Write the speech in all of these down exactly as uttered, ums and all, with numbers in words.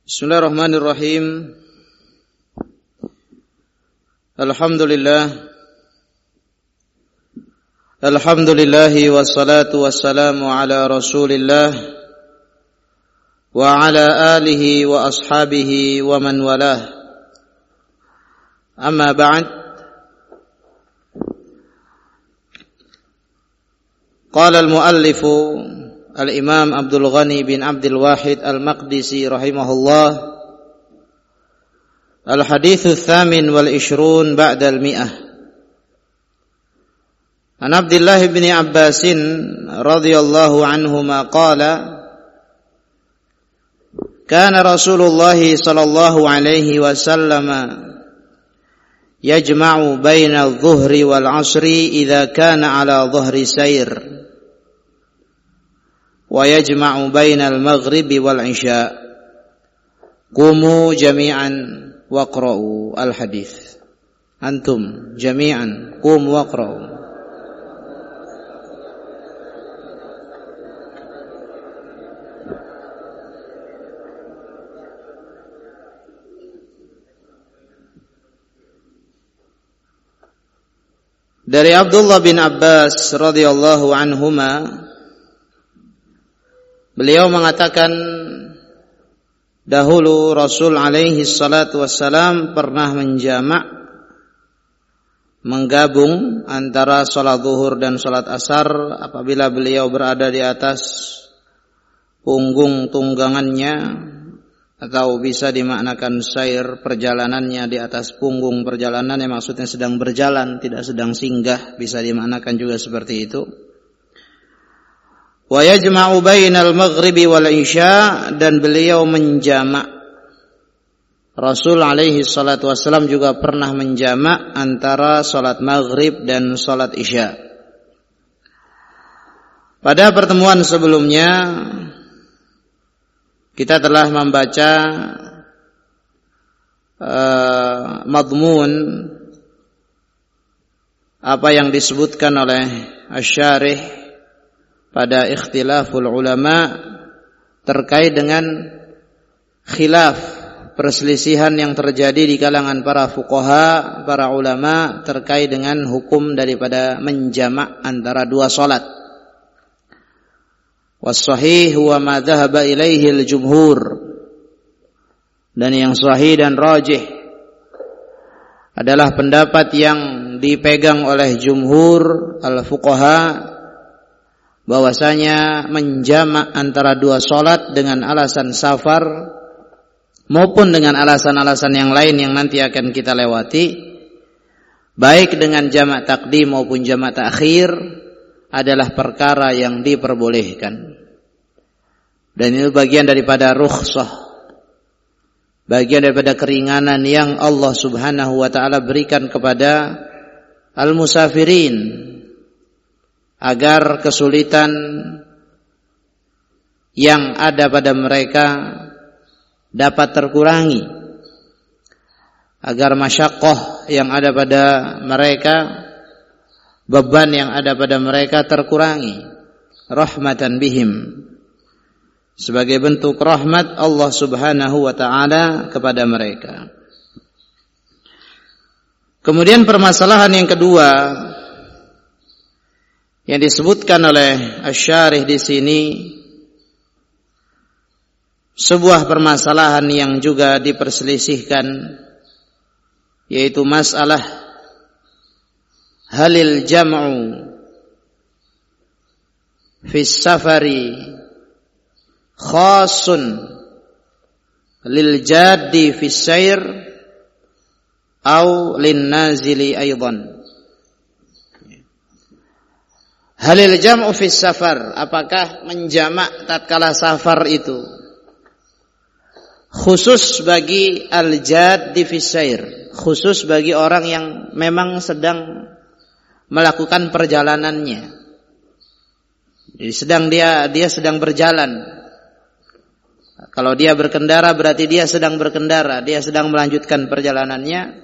Bismillahirrahmanirrahim. Alhamdulillah. Alhamdulillahi wassalatu wassalamu ala Rasulillah wa ala alihi wa ashabihi wa man walah. Amma ba'd. Qala al-muallifu Al-Imam Abdul Ghani bin Abdul Wahid Al-Maqdisi rahimahullah, Al-Hadithu Thamin wal Ishrun ba'da al-Mi'ah. An Abdullah bin Abbasin radhiyallahu anhuma qala, Kana Rasulullah sallallahu alaihi wasallam yajma'u baina adh-dhuhri wal 'ashri idza kana 'ala dhuhri sayr wa yajma'u bainal maghribi wal isya. Qumu jami'an waqra'u al-hadits. Antum jami'an qum waqra'u. Dari Abdullah bin Abbas radhiyallahu anhuma, beliau mengatakan, dahulu Rasul alaihi salatu wassalam pernah menjamak, menggabung antara salat zuhur dan salat asar apabila beliau berada di atas punggung tunggangannya, atau bisa dimaknakan sair, perjalanannya di atas punggung perjalanan, yang maksudnya sedang berjalan, tidak sedang singgah, bisa dimaknakan juga seperti itu. Wa yajma'u bainal maghribi wal isya, dan beliau menjamak. Rasul alaihi salatu wassalam juga pernah menjamak antara salat maghrib dan salat isya. Pada pertemuan sebelumnya kita telah membaca uh, madmun apa yang disebutkan oleh Asy-Syarih pada ikhtilaful ulama terkait dengan khilaf, perselisihan yang terjadi di kalangan para fuqaha, para ulama terkait dengan hukum daripada menjamak antara dua salat. Was-sahih huwa ma dhahaba ilaihi al-jumhur, dan yang sahih dan rajih adalah pendapat yang dipegang oleh jumhur al-fuqaha, bahwasanya menjamak antara dua salat dengan alasan safar maupun dengan alasan-alasan yang lain yang nanti akan kita lewati, baik dengan jamak takdim maupun jamak takhir, adalah perkara yang diperbolehkan. Dan itu bagian daripada rukhsah, bagian daripada keringanan yang Allah subhanahu wa ta'ala berikan kepada al-musafirin, agar kesulitan yang ada pada mereka dapat terkurangi, agar masyaqqah yang ada pada mereka, beban yang ada pada mereka terkurangi, rahmatan bihim, sebagai bentuk rahmat Allah subhanahu wa ta'ala kepada mereka. Kemudian permasalahan yang kedua yang disebutkan oleh Asy-Syarih di sini, sebuah permasalahan yang juga diperselisihkan, yaitu masalah halil jam'u fis safari khasun lil jaddi fis sayr au lin nazili aidan. Halil jam'u fis safar, apakah menjamak tatkala safar itu khusus bagi al-jaddi fis sayr, khusus bagi orang yang memang sedang melakukan perjalanannya. Jadi sedang dia dia sedang berjalan. Kalau dia berkendara berarti dia sedang berkendara, dia sedang melanjutkan perjalanannya.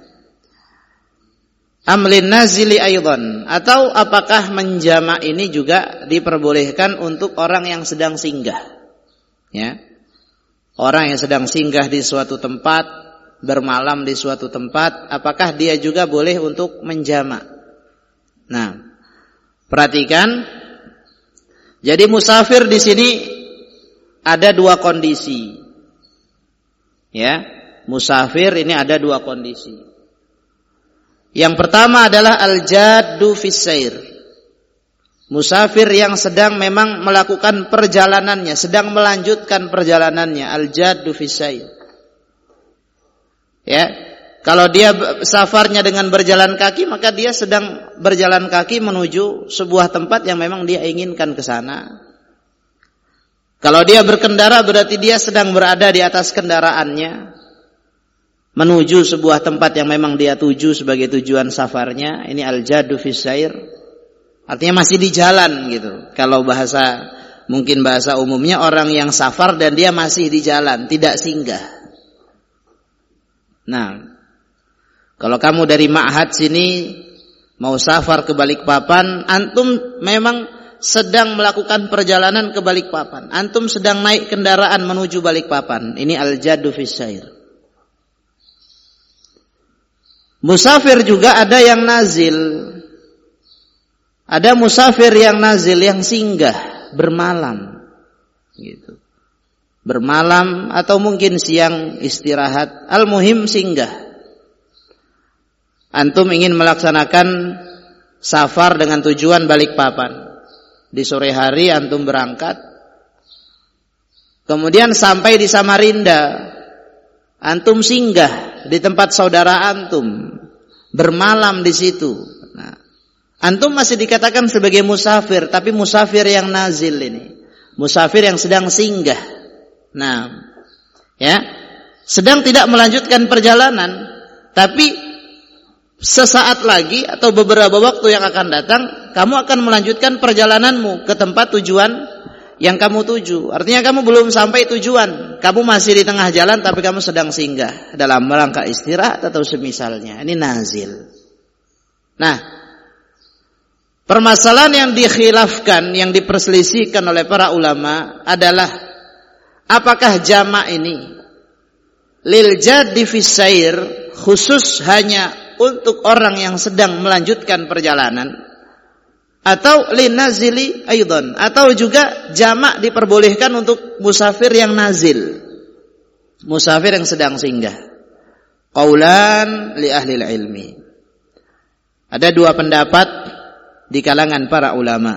Amlin nazili aidan, atau apakah menjamak ini juga diperbolehkan untuk orang yang sedang singgah? Ya. Orang yang sedang singgah di suatu tempat, bermalam di suatu tempat, apakah dia juga boleh untuk menjamak? Nah, perhatikan. Jadi musafir di sini ada dua kondisi. Ya, musafir ini ada dua kondisi. Yang pertama adalah al-jaddu fis sair. Musafir yang sedang memang melakukan perjalanannya, sedang melanjutkan perjalanannya, al-jaddu fis sair. Ya, kalau dia safarnya dengan berjalan kaki, maka dia sedang berjalan kaki menuju sebuah tempat yang memang dia inginkan ke sana. Kalau dia berkendara berarti dia sedang berada di atas kendaraannya menuju sebuah tempat yang memang dia tuju sebagai tujuan safarnya. Ini al-jaddu fis sair. Artinya masih di jalan gitu. Kalau bahasa mungkin bahasa umumnya orang yang safar dan dia masih di jalan, tidak singgah. Nah, kalau kamu dari Ma'had sini mau safar ke Balikpapan, antum memang sedang melakukan perjalanan ke Balikpapan. Antum sedang naik kendaraan menuju Balikpapan. Ini al-jaddu fis sair. Musafir juga ada yang nazil. Ada musafir yang nazil, yang singgah, bermalam gitu. Bermalam atau mungkin siang istirahat, al-muhim singgah. Antum ingin melaksanakan safar dengan tujuan Balikpapan. Di sore hari antum berangkat. Kemudian sampai di Samarinda. Antum singgah di tempat saudara antum, bermalam di situ. Nah, antum masih dikatakan sebagai musafir, tapi musafir yang nazil ini, musafir yang sedang singgah. Nah, ya, sedang tidak melanjutkan perjalanan, tapi sesaat lagi atau beberapa waktu yang akan datang, kamu akan melanjutkan perjalananmu ke tempat tujuan yang kamu tuju. Artinya kamu belum sampai tujuan, kamu masih di tengah jalan, tapi kamu sedang singgah dalam rangka istirahat atau semisalnya. Ini nazil. Nah, permasalahan yang dikhilafkan, yang diperselisihkan oleh para ulama adalah apakah jamak ini lil jaddi fis sair, khusus hanya untuk orang yang sedang melanjutkan perjalanan, atau linazili aidan, atau juga jamak diperbolehkan untuk musafir yang nazil, musafir yang sedang singgah. Qaulan li ahli ilmi. Ada dua pendapat di kalangan para ulama.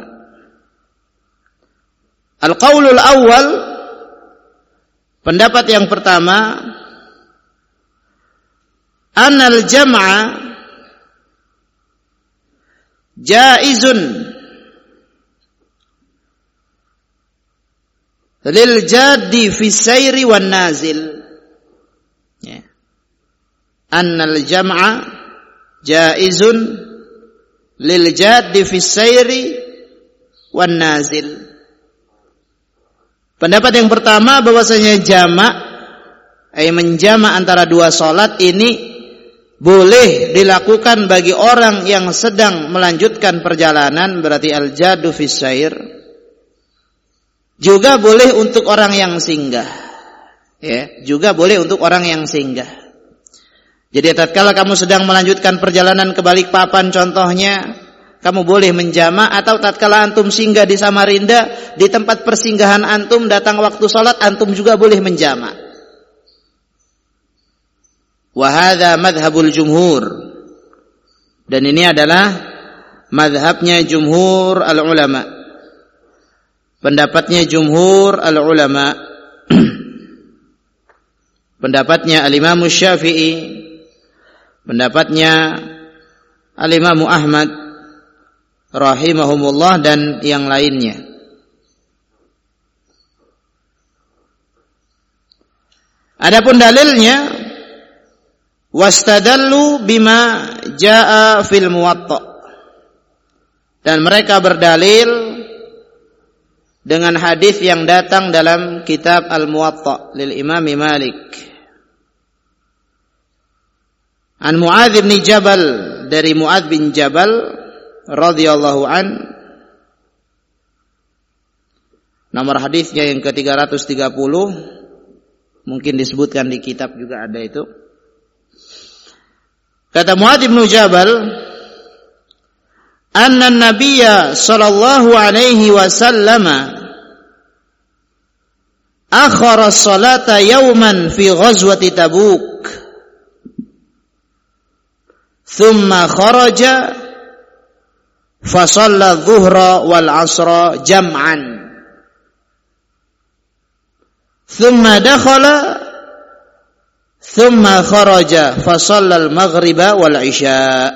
Al-qaulul awal, pendapat yang pertama, anal jam'a jaizun lil jaddi fi sayri wan nazil. Ya. Annal jam'a jaizun lil jaddi fi sayri wan nazil. Pendapat yang pertama bahwasanya jamak, ay menjamak antara dua salat ini boleh dilakukan bagi orang yang sedang melanjutkan perjalanan, berarti al-jaddu fis sair. Juga boleh untuk orang yang singgah. Ya, juga boleh untuk orang yang singgah. Jadi tatkala kamu sedang melanjutkan perjalanan ke Balikpapan contohnya, kamu boleh menjamak, atau tatkala antum singgah di Samarinda, di tempat persinggahan antum datang waktu salat, antum juga boleh menjamak. Wa hadza madhhabul jumhur, dan ini adalah madhabnya jumhur al-ulama, pendapatnya jumhur al-ulama, pendapatnya al-Imam Syafi'i, pendapatnya al-Imam Ahmad rahimahumullah, dan yang lainnya. Adapun dalilnya, wastadallu bima jaa fil muwatta, dan mereka berdalil dengan hadis yang datang dalam kitab Al-Muwatta lil Imam Malik. An Muadz bin Jabal, dari Muadz bin Jabal radhiyallahu an, nomor hadisnya yang ke tiga ratus tiga puluh, Mungkin disebutkan di kitab juga ada itu. Kata Muadz bin Jabal, anna an-nabiyya sallallahu alaihi wasallam akhara as-salata yawman fi ghazwati Tabuk. Thumma kharaja fa shalla adh-dhuhra wal 'ashra jam'an. Thumma dakhala thumma kharaja fa shalla al-maghriba wal 'isya.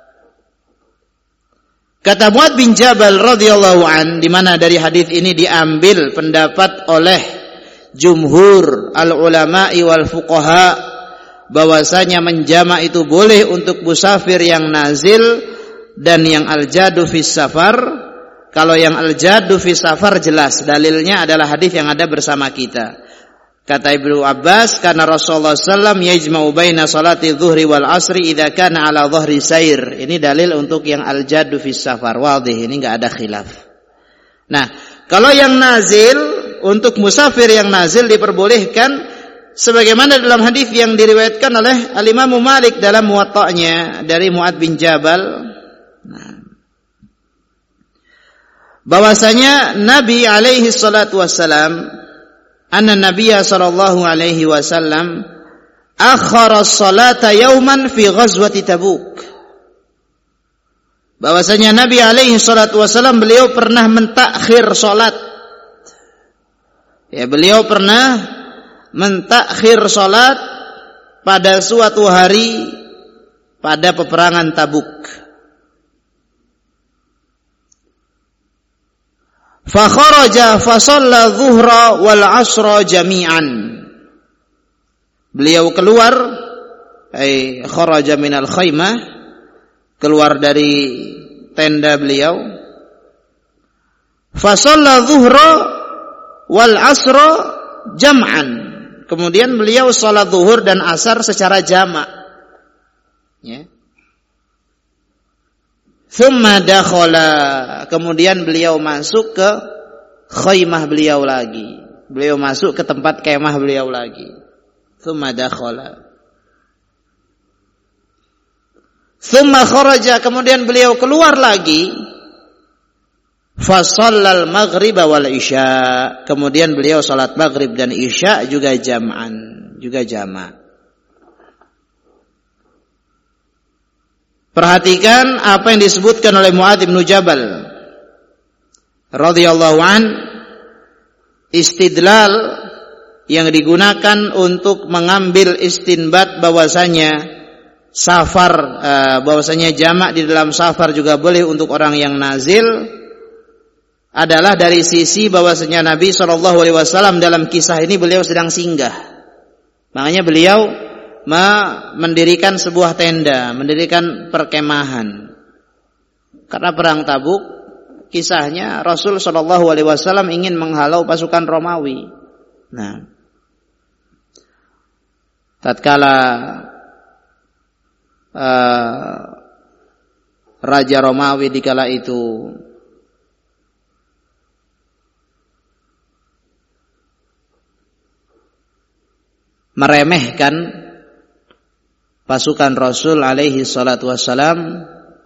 Kata Muadz bin Jabal radhiyallahu an, di mana dari hadis ini diambil pendapat oleh jumhur al-ulama'i wal fuqaha bahwasanya menjama itu boleh untuk musafir yang nazil dan yang al-jadu fis safar. Kalau yang al-jadu fis safar jelas dalilnya adalah hadis yang ada bersama kita. Kata Ibnu Abbas, karena Rasulullah sallallahu alaihi wasallam yajma'u baina salati dhuhri wal asri idza kana ala dhahri sair. Ini dalil untuk yang al-jadu fis safar. Wadih, ini enggak ada khilaf. Nah, kalau yang nazil, untuk musafir yang nazil diperbolehkan sebagaimana dalam hadis yang diriwayatkan oleh Al-Imam Malik dalam Muwatta'nya dari Muadz bin Jabal. Nah, bahwasanya Nabi alaihi salatu wassalam, anna Nabiyya sallallahu alaihi wasallam akhara as-salata yawman fi ghazwati Tabuk. Bahwasanya Nabi alaihi salatu wassalam beliau pernah mentakhir salat. Ya, beliau pernah mentakhir salat pada suatu hari pada peperangan Tabuk. Fa kharaja fa shalla dhuhra wal 'ashra jami'an. Beliau keluar, ay kharaja minal khaymah, keluar dari tenda beliau. Fa shalla dhuhra wal 'ashra jam'an. Kemudian beliau salat zuhur dan asar secara jamak. Ya. Thumma dakhala, kemudian beliau masuk ke khaymah beliau lagi. Beliau masuk ke tempat kemah beliau lagi. Thumma dakhala. Thumma kharaja, kemudian beliau keluar lagi. Fa shallal maghriba wal isya. Kemudian beliau salat maghrib dan isya juga jam'an, juga jamak. Perhatikan apa yang disebutkan oleh Muadz bin Jabal radhiyallahu an, istidlal yang digunakan untuk mengambil istinbat bahwasanya safar, bahwasanya jamak di dalam safar juga boleh untuk orang yang nazil, adalah dari sisi bahwasanya Nabi shallallahu alaihi wasallam dalam kisah ini beliau sedang singgah. Makanya beliau mendirikan sebuah tenda, mendirikan perkemahan. Karena perang Tabuk, kisahnya Rasul shallallahu alaihi wasallam ingin menghalau pasukan Romawi. Nah, tatkala uh, Raja Romawi di kala itu meremehkan pasukan Rasul alaihi salatu wassalam,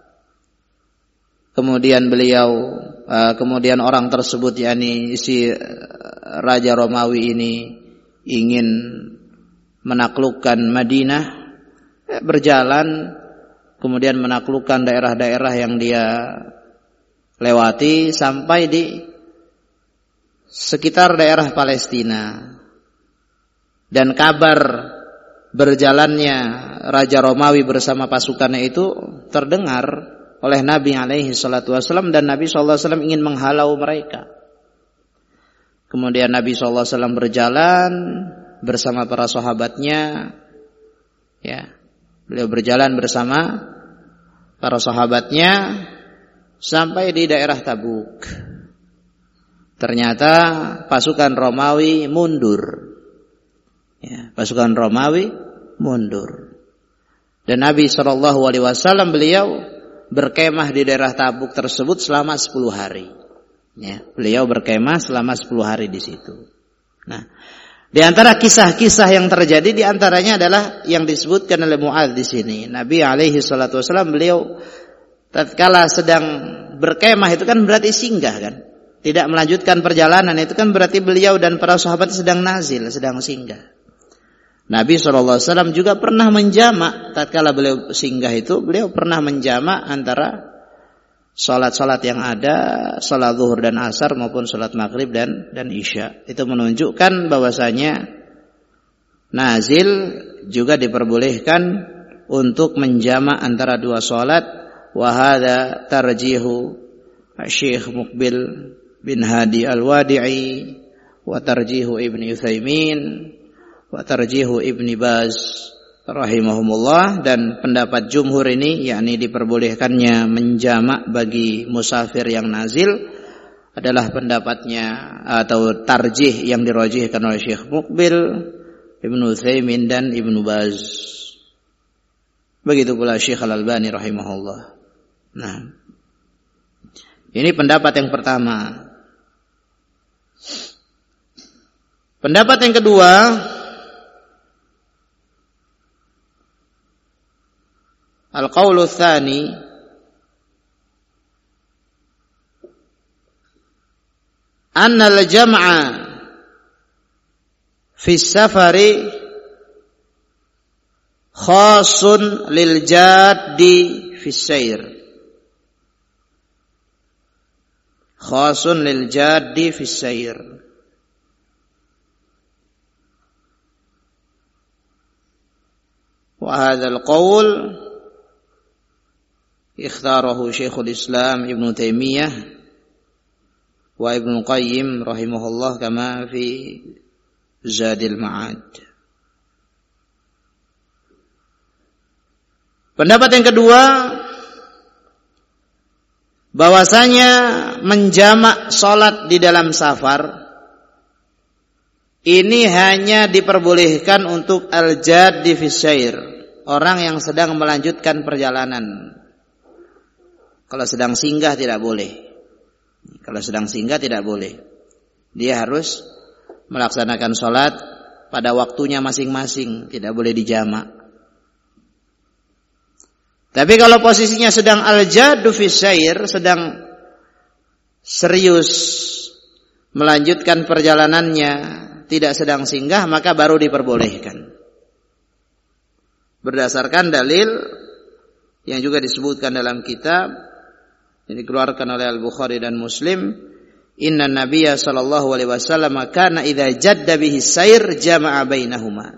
kemudian beliau uh, kemudian orang tersebut, yakni si Raja Romawi ini ingin menaklukkan Madinah, eh, berjalan kemudian menaklukkan daerah-daerah yang dia lewati sampai di sekitar daerah Palestina. Dan kabar berjalannya Raja Romawi bersama pasukannya itu terdengar oleh Nabi alaihi salatu wasallam, dan Nabi sallallahu alaihi wasallam ingin menghalau mereka. Kemudian Nabi sallallahu alaihi wasallam berjalan bersama para sahabatnya, ya, beliau berjalan bersama para sahabatnya sampai di daerah Tabuk. Ternyata pasukan Romawi mundur. Ya, pasukan Romawi mundur. Dan Nabi shallallahu alaihi wasallam beliau berkemah di daerah Tabuk tersebut selama sepuluh hari. Ya, beliau berkemah selama sepuluh hari di situ. Nah, Di antara kisah-kisah yang terjadi di antaranya adalah yang disebutkan oleh Mu'adz di sini. Nabi alaihi salatu wasallam beliau tatkala sedang berkemah itu kan berarti singgah kan. Tidak melanjutkan perjalanan itu kan berarti beliau dan para sahabat sedang nazil, sedang singgah. Nabi shallallahu alaihi wasallam juga pernah menjamak tatkala beliau singgah itu, beliau pernah menjamak antara salat-salat yang ada, salat zuhur dan asar maupun salat maghrib dan dan isya. Itu menunjukkan bahwasanya nazil juga diperbolehkan untuk menjamak antara dua salat. Wa hadza tarjihu Syekh Muqbil bin Hadi Al-Wadi'i wa tarjihu Ibnu Utsaimin wa tarjihu Ibnu Baz rahimahumullah, dan pendapat jumhur ini yakni diperbolehkannya menjamak bagi musafir yang nazil adalah pendapatnya atau tarjih yang dirajihkan oleh Syekh Muqbil, Ibnu Utsaimin dan Ibnu Baz. Begitu pula Syekh Al-Albani rahimahullah. Nah, ini pendapat yang pertama. Pendapat yang kedua, al-qaulu tsani, anna al-jam'a fi safari khasun lil jaddi fi sayr. Khasun lil jaddi fi sayr. Wa hadha al-qaul ikhtarahu Syekhul Islam Ibnu Taimiyah wa Ibnu Qayyim rahimahullah kama fi Zadil Ma'ad. Pendapat yang kedua, bahwasanya menjamak salat di dalam safar ini hanya diperbolehkan untuk al-jaddi fi syair, orang yang sedang melanjutkan perjalanan. Kalau sedang singgah tidak boleh. Kalau sedang singgah tidak boleh. Dia harus melaksanakan sholat pada waktunya masing-masing, tidak boleh dijamak. Tapi kalau posisinya sedang al-jaddu fi syair, sedang serius melanjutkan perjalanannya, tidak sedang singgah, maka baru diperbolehkan. Berdasarkan dalil yang juga disebutkan dalam kitab yang dikeluarkan oleh Al-Bukhari dan Muslim, inna nabiyya sallallahu alaihi wasallam kana idza jadda bihi sair jama'a bainahuma.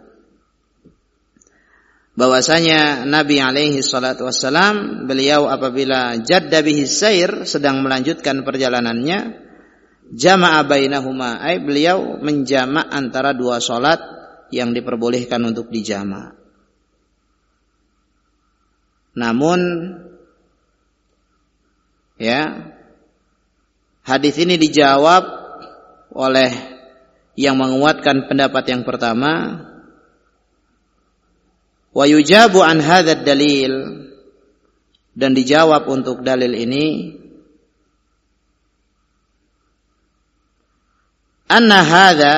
Bahwasanya Nabi alaihi salatu wassalam, beliau apabila jadda bihi sair, sedang melanjutkan perjalanannya, jama'a bainahuma, ay beliau menjamak antara dua salat yang diperbolehkan untuk dijamak. Namun ya, hadis ini dijawab oleh yang menguatkan pendapat yang pertama, wa yujabu an hadzal dalil, dan dijawab untuk dalil ini, anna hadza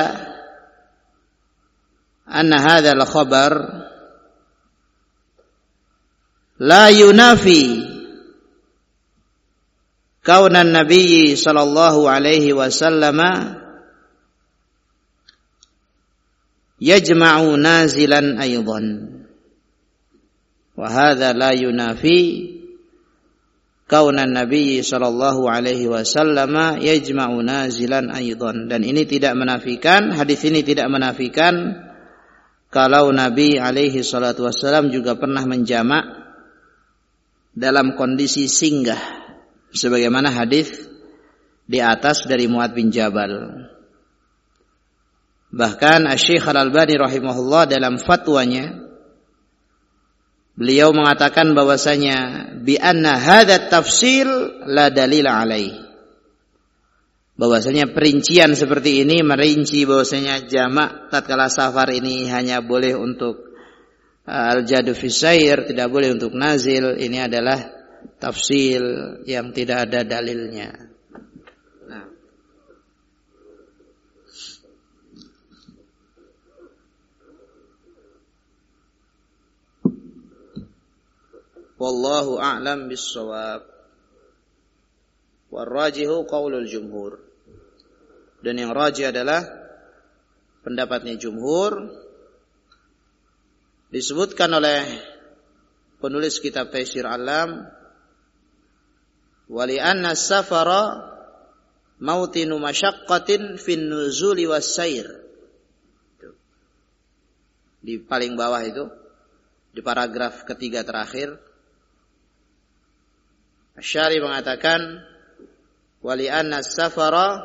anna hadzal khabar la yunafi kaunan Nabi sallallahu alaihi wasallam yajma'u nazilan aidan. Wa hadza la yunafi kaunan Nabi sallallahu alaihi wasallam yajma'u nazilan aidan. Dan ini tidak menafikan, hadis ini tidak menafikan kalau Nabi alaihi salatu wasallam juga pernah menjamak dalam kondisi singgah, sebagaimana hadis di atas dari Mu'adz bin Jabal. Bahkan Asy-Syaikh Al-Albani rahimahullah dalam fatwanya, beliau mengatakan bahwasanya bi anna hadza tafsil la dalil alaih, bahwasanya perincian seperti ini merinci bahwasanya jamak tatkala safar ini hanya boleh untuk al-jaddu fi syair, tidak boleh untuk nazil. Ini adalah tafsil yang tidak ada dalilnya. Nah. Wallahu a'lam bis-shawab. Warajihu qaulul jumhur. Dan yang rajih adalah pendapatnya jumhur. Disebutkan oleh penulis kitab Taisir Alam, wali anna safara mautinu masyaqqatin fin nuzuli was sair. Di paling bawah itu, di paragraf ketiga terakhir, Asy-Syari mengatakan wali anna safara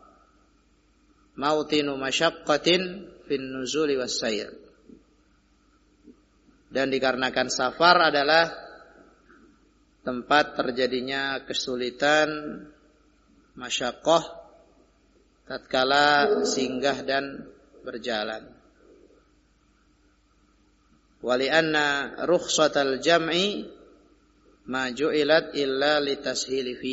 mautinu masyaqqatin fin nuzuli was sair. Dan dikarenakan safar adalah tempat terjadinya kesulitan, masyaqqah tatkala singgah dan berjalan. Wali anna rukhsatal jam'i ma ju'ilat illa litashili fi.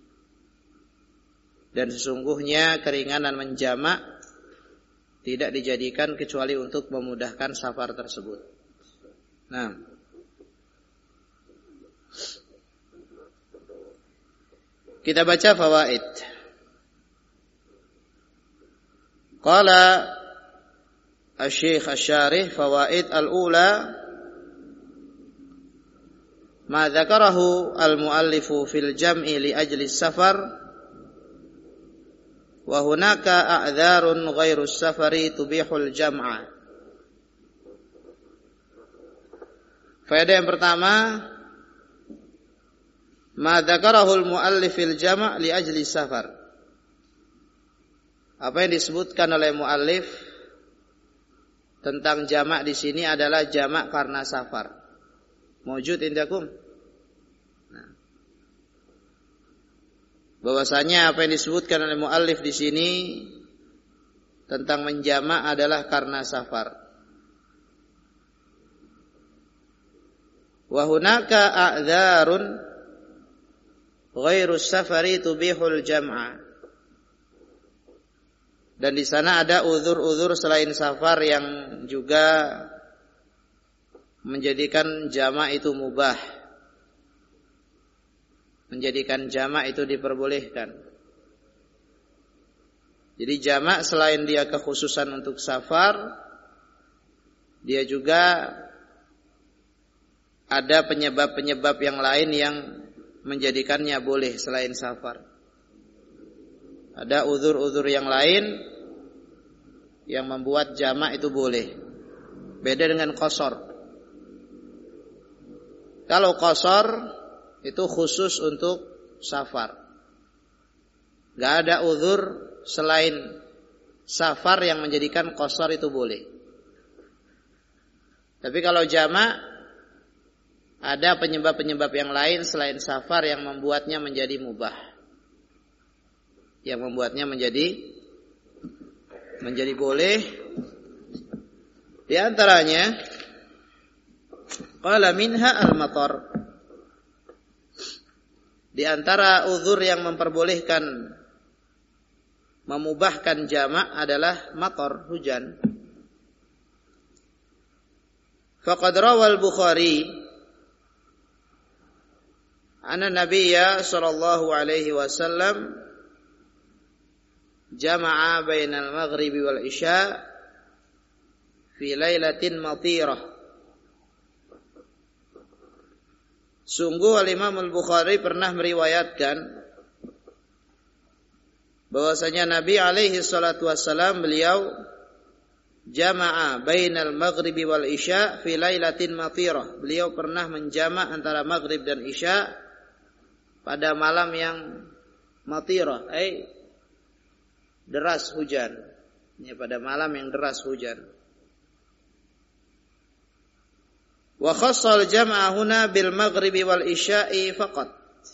Dan sesungguhnya keringanan menjamak tidak dijadikan kecuali untuk memudahkan safar tersebut. Nah, kita baca fawaid. Qala Asy-Syaikh Asy-Syarih fawaid al-ula ma dzakarahu al-muallifu fil jam'i li ajli safar wa hunaka a'dzarun ghairu safari tubihul jam'a. Faedah yang pertama, ma dzakarahu al-muallif fil jam' li ajli safar. Apa yang disebutkan oleh muallif tentang jamak di sini adalah jamak karena safar. Mawjud indakum? Nah. Bahwasanya apa yang disebutkan oleh muallif di sini tentang menjamak adalah karena safar. Wa hunaka a'dzarun ghairu safari tubihul jam'a. Dan di sana ada uzur-uzur selain safar yang juga menjadikan jamak itu mubah, menjadikan jamak itu diperbolehkan. Jadi jamak selain dia kekhususan untuk safar, dia juga ada penyebab-penyebab yang lain yang menjadikannya boleh selain safar. Ada uzur-uzur yang lain yang membuat jamak itu boleh. Beda dengan qasar. Kalau qasar itu khusus untuk safar. Gak ada uzur selain safar yang menjadikan qasar itu boleh. Tapi kalau jamak ada penyebab-penyebab yang lain selain safar yang membuatnya menjadi mubah, yang membuatnya menjadi menjadi boleh. Di antaranya qala minha al-matar. Di antara uzur yang memperbolehkan memubahkan jamak adalah matar, hujan. Faqad rawal Bukhari anna Nabiyya sallallahu alaihi wasallam jama'a bainal maghribi wal isya fi lailatin matirah. Sungguh al-Imam al-Bukhari pernah meriwayatkan bahwasanya Nabi alaihi salatu wassalam beliau jama'a bainal maghribi wal isya fi lailatin matirah. Beliau pernah menjamak antara maghrib dan isya pada malam yang matirah, ai deras hujan, ya, pada malam yang deras hujan. Wa khassal jam'a huna bil maghribi wal isya'i faqat.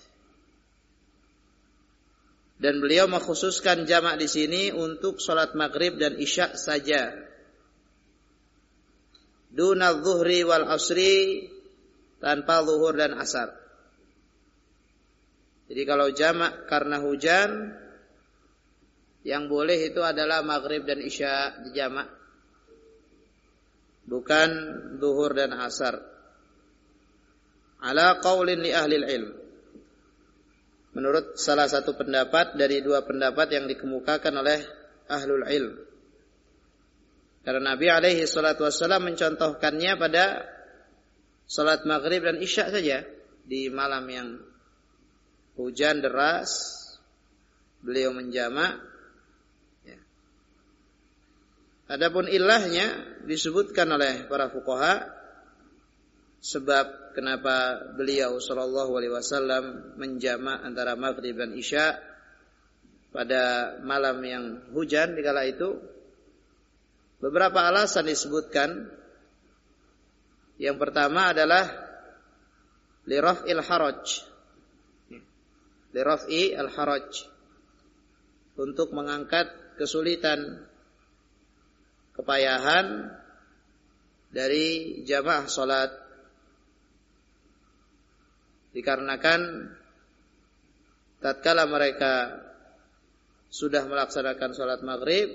Dan beliau mengkhususkan jamak di sini untuk salat maghrib dan isya saja. Duna zuhri wal asri, tanpa zuhur dan asar. Jadi kalau jamak karena hujan, yang boleh itu adalah maghrib dan isya dijamak, bukan zuhur dan asar. ala qaulin li ahli ilm. Menurut salah satu pendapat dari dua pendapat yang dikemukakan oleh ahlul ilm. Karena Nabi alaihi salatu wassalam mencontohkannya pada salat maghrib dan isya saja di malam yang hujan deras. Beliau menjamak. Ya. Adapun ilahnya disebutkan oleh para fuqaha sebab kenapa beliau sallallahu alaihi wasallam menjamak antara maghrib dan isya pada malam yang hujan dikala itu. Beberapa alasan disebutkan. Yang pertama adalah liraf'il haraj. Liraf'i al-haraj. Untuk mengangkat kesulitan, kepayahan dari jamaah salat. Dikarenakan tatkala mereka sudah melaksanakan salat maghrib,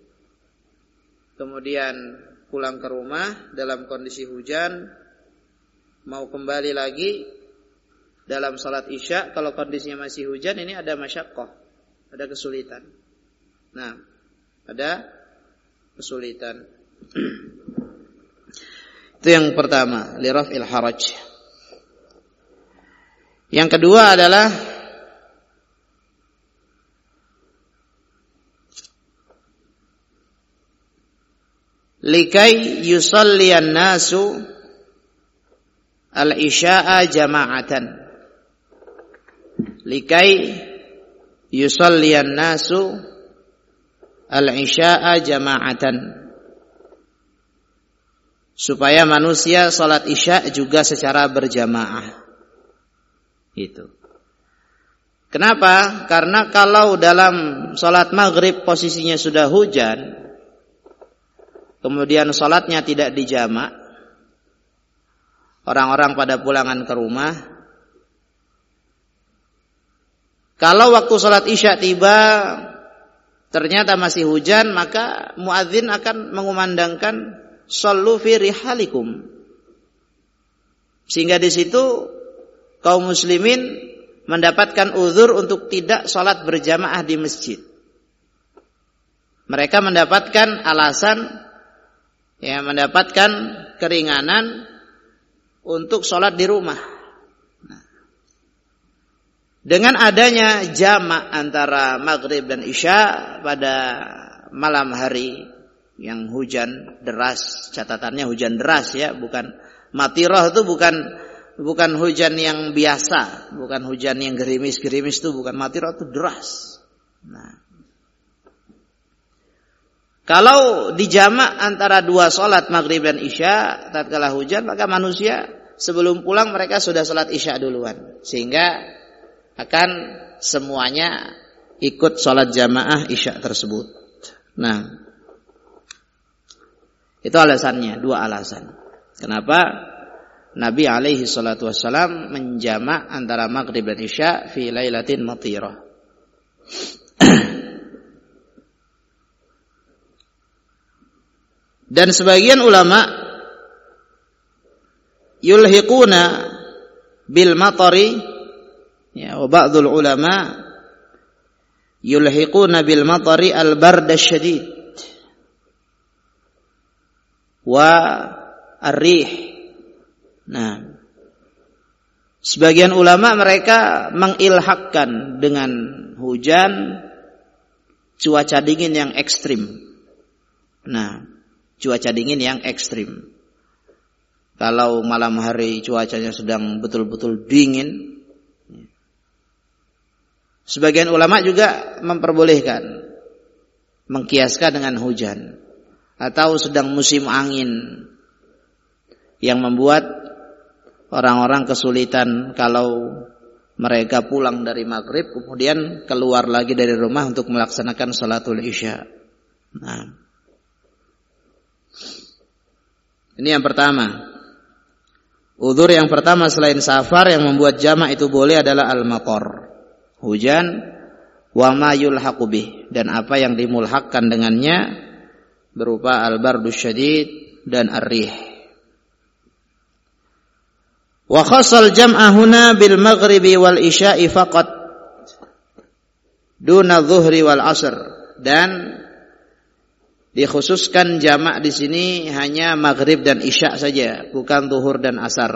kemudian pulang ke rumah dalam kondisi hujan, mau kembali lagi dalam salat isya, kalau kondisinya masih hujan, ini ada masyaqqah. Ada kesulitan. Nah, ada kesulitan. Itu yang pertama, liraf'il haraj. Yang kedua adalah likai yusalliyan nasu al-isya'a jama'atan. Likai yusalliyan nasu al-isya'a jama'atan. Supaya manusia salat isya juga secara berjamaah. Itu. Kenapa? Karena kalau dalam salat maghrib posisinya sudah hujan, kemudian salatnya tidak dijamak, orang-orang pada pulangan ke rumah, kalau waktu salat isya tiba ternyata masih hujan, maka muadzin akan mengumandangkan shallu fi rihalikum. Sehingga di situ kaum muslimin mendapatkan uzur untuk tidak salat berjamaah di masjid. Mereka mendapatkan alasan, ya, mendapatkan keringanan untuk salat di rumah. Dengan adanya jamak antara maghrib dan isya pada malam hari yang hujan deras, catatannya hujan deras ya, bukan matirah, itu bukan bukan hujan yang biasa, bukan hujan yang gerimis-gerimis, itu bukan matirah, itu deras. Nah, kalau dijamak antara dua salat maghrib dan isya tatkala hujan, maka manusia sebelum pulang mereka sudah salat isya duluan, sehingga akan semuanya ikut sholat jamaah isya tersebut. Nah, itu alasannya, dua alasan. Kenapa Nabi alaihi salatu wassalam menjamak antara maghrib dan isya fi lailatin matirah. Dan sebagian ulama yulhiquna bil matari, ya, wa ba'dul ulama yulhiquna bil matari al bard asyadid wa ar-rih. Nah, sebagian ulama mereka mengilhakkan dengan hujan cuaca dingin yang ekstrim. Nah, cuaca dingin yang ekstrim. Kalau malam hari cuacanya sedang betul-betul dingin, sebagian ulama juga memperbolehkan mengkiaskan dengan hujan, atau sedang musim angin yang membuat orang-orang kesulitan kalau mereka pulang dari maghrib kemudian keluar lagi dari rumah untuk melaksanakan salatul isya. Nah, ini yang pertama. Udzur yang pertama selain safar yang membuat jamak itu boleh adalah al-matar, hujan, wa ma yulhaqu bih, dan apa yang dimulhakkan dengannya berupa al-bardus syadid dan ar-rih. Wa khassal jam'a huna bil maghribi wal isya'i faqat duna dhuhri wal asr, dan dikhususkan jamak di sini hanya maghrib dan isya saja, bukan zuhur dan asar.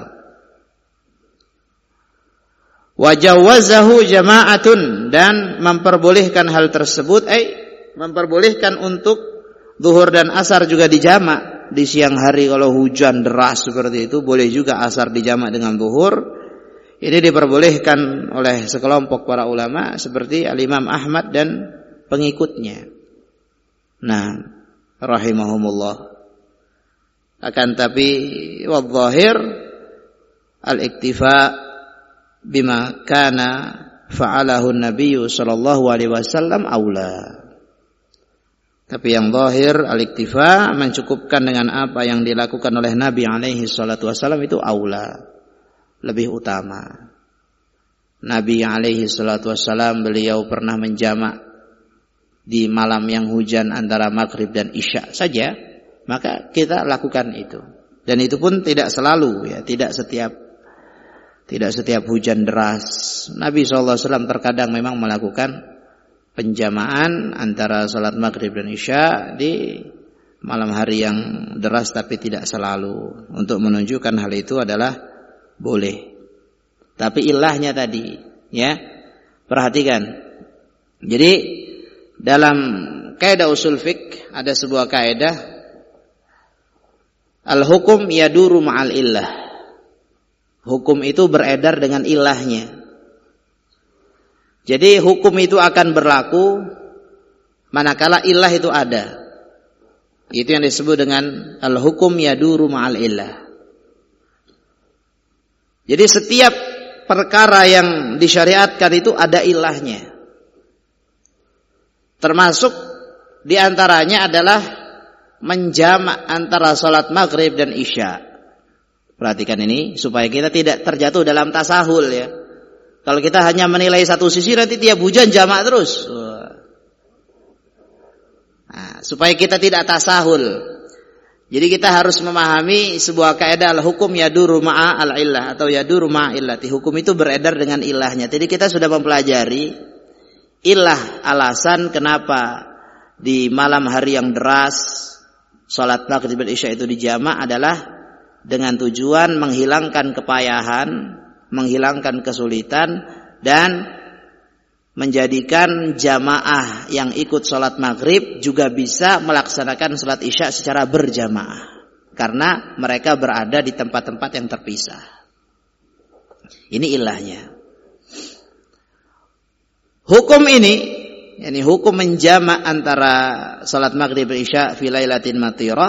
Wa jawazahu jama'atun, dan memperbolehkan hal tersebut, eh memperbolehkan untuk zuhur dan asar juga dijamak di siang hari. Kalau hujan deras seperti itu, boleh juga asar dijamak dengan zuhur. Ini diperbolehkan oleh sekelompok para ulama seperti Al-Imam Ahmad dan pengikutnya. Nah, rahimahumullah. Akan tapi wadh-dhahir al-iktifa bima kana fa'alahu an-nabiy sallallahu alaihi wasallam aula. Tapi yang zahir al-iktifa, mencukupkan dengan apa yang dilakukan oleh Nabi alaihi salatu wasallam itu aula, lebih utama. Nabi alaihi salatu wasallam beliau pernah menjamak di malam yang hujan antara maghrib dan isya saja, maka kita lakukan itu. Dan itu pun tidak selalu, ya, tidak setiap tidak setiap hujan deras. Nabi shallallahu alaihi wasallam terkadang memang melakukan penjamaan antara salat maghrib dan isya di malam hari yang deras, tapi tidak selalu. Untuk menunjukkan hal itu adalah boleh. Tapi ilahnya tadi, ya, perhatikan. Jadi dalam kaidah usul fiqh ada sebuah kaidah, al-hukum yaduru ma'al illah. Hukum itu beredar dengan ilahnya. Jadi hukum itu akan berlaku manakala ilah itu ada. Itu yang disebut dengan al-hukum yaduru ma'al illah. Jadi setiap perkara yang disyariatkan itu ada ilahnya. Termasuk diantaranya adalah menjamak antara salat maghrib dan isya. Perhatikan ini supaya kita tidak terjatuh dalam tasahul, ya. Kalau kita hanya menilai satu sisi, nanti tiap hujan jamak terus. Nah, supaya kita tidak tasahul. Jadi kita harus memahami sebuah kaidah al-hukum yaduru ma'a al-illah atau yaduru ma'a illati. Hukum itu beredar dengan ilahnya. Jadi kita sudah mempelajari ilah, alasan kenapa di malam hari yang deras salat maghrib dan isya itu dijamak adalah dengan tujuan menghilangkan kepayahan, menghilangkan kesulitan, dan menjadikan jamaah yang ikut salat maghrib juga bisa melaksanakan salat isya secara berjamaah, karena mereka berada di tempat-tempat yang terpisah. Ini ilahnya. Hukum ini, yakni hukum menjamak antara salat maghrib dan isya fi lailatin matirah,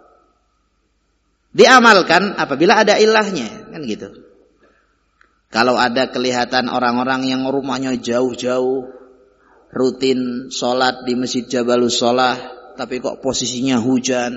diamalkan apabila ada ilahnya, kan gitu. Kalau ada kelihatan orang-orang yang rumahnya jauh-jauh, rutin sholat di Masjid Jabalus Sholah, tapi kok posisinya hujan.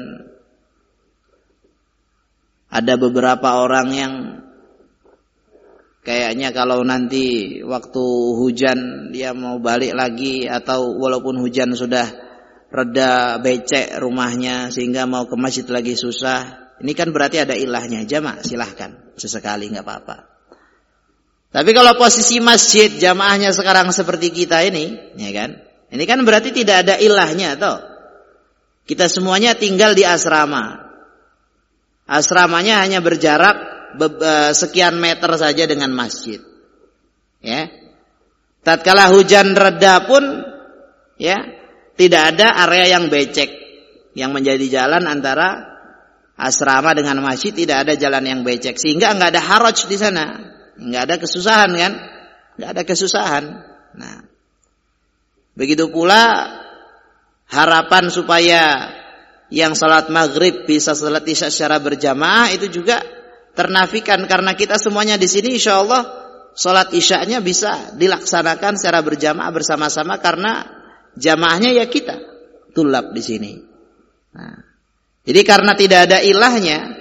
Ada beberapa orang yang kayaknya kalau nanti waktu hujan dia mau balik lagi, atau walaupun hujan sudah reda becek rumahnya sehingga mau ke masjid lagi susah. Ini kan berarti ada ilahnya. Jamak silahkan sesekali, nggak apa-apa. Tapi kalau posisi masjid jamaahnya sekarang seperti kita ini, ya kan? Ini kan berarti tidak ada ilahnya, toh. Kita semuanya tinggal di asrama. Asramanya hanya berjarak sekian meter saja dengan masjid. Ya. Tatkala hujan reda pun, ya, tidak ada area yang becek yang menjadi jalan antara asrama dengan masjid, tidak ada jalan yang becek, sehingga enggak ada haraj di sana. Enggak ada kesusahan, kan? Enggak ada kesusahan. Nah, begitu pula harapan supaya yang salat maghrib bisa salat isya secara berjamaah itu juga ternafikan, karena kita semuanya di sini insyaallah salat isyanya bisa dilaksanakan secara berjamaah bersama-sama, karena jamaahnya ya kita tulab di sini. Nah, jadi karena tidak ada ilahnya,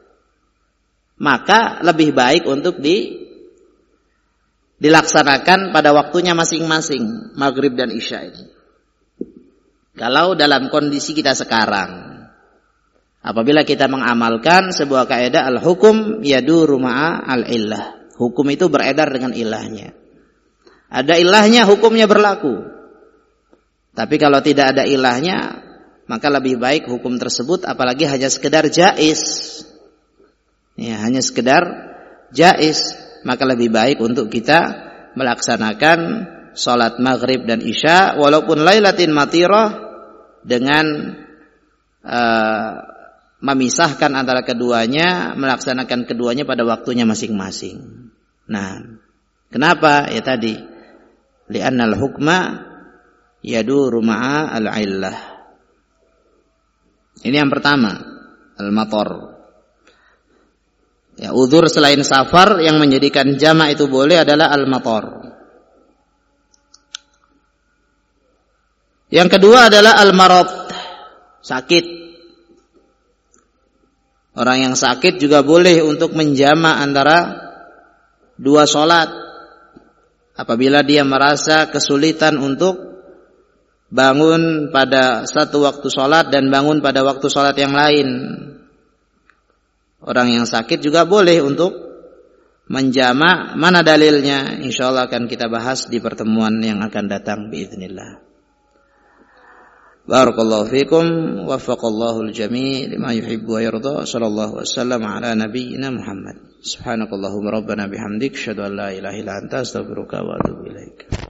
maka lebih baik untuk di dilaksanakan pada waktunya masing-masing, maghrib dan isya ini. Kalau dalam kondisi kita sekarang, Apabila kita mengamalkan sebuah kaidah al-hukum yaduru ma'a al-illah. Hukum itu beredar dengan ilahnya. Ada ilahnya, hukumnya berlaku. Tapi kalau tidak ada ilahnya, maka lebih baik hukum tersebut apalagi hanya sekedar jaiz. Ya, hanya sekedar jaiz, maka lebih baik untuk kita melaksanakan salat maghrib dan isya walaupun lailatin matirah dengan uh, memisahkan antara keduanya, melaksanakan keduanya pada waktunya masing-masing. Nah, kenapa? Ya tadi, li'annal hukma yaduru ma'a al-illah. Ini yang pertama, al-matar. Ya, uzur selain safar yang menjadikan jamak itu boleh adalah al-matar. Yang kedua adalah al-marad, sakit. Orang yang sakit juga boleh untuk menjamak antara dua sholat apabila dia merasa kesulitan untuk bangun pada satu waktu sholat dan bangun pada waktu sholat yang lain. Orang yang sakit juga boleh untuk menjamak. Mana dalilnya? Insyaallah akan kita bahas di pertemuan yang akan datang biiznillah. Barakallahu fikum, waffaqallahu al-jami' lima yuhibbu wa yarda. Sallallahu wasallam ala nabiyyina Muhammad. Subhanakallahumma rabbana bihamdik, asyhadu an la ilaha illa anta, astaghfiruka wa atubu ilaik.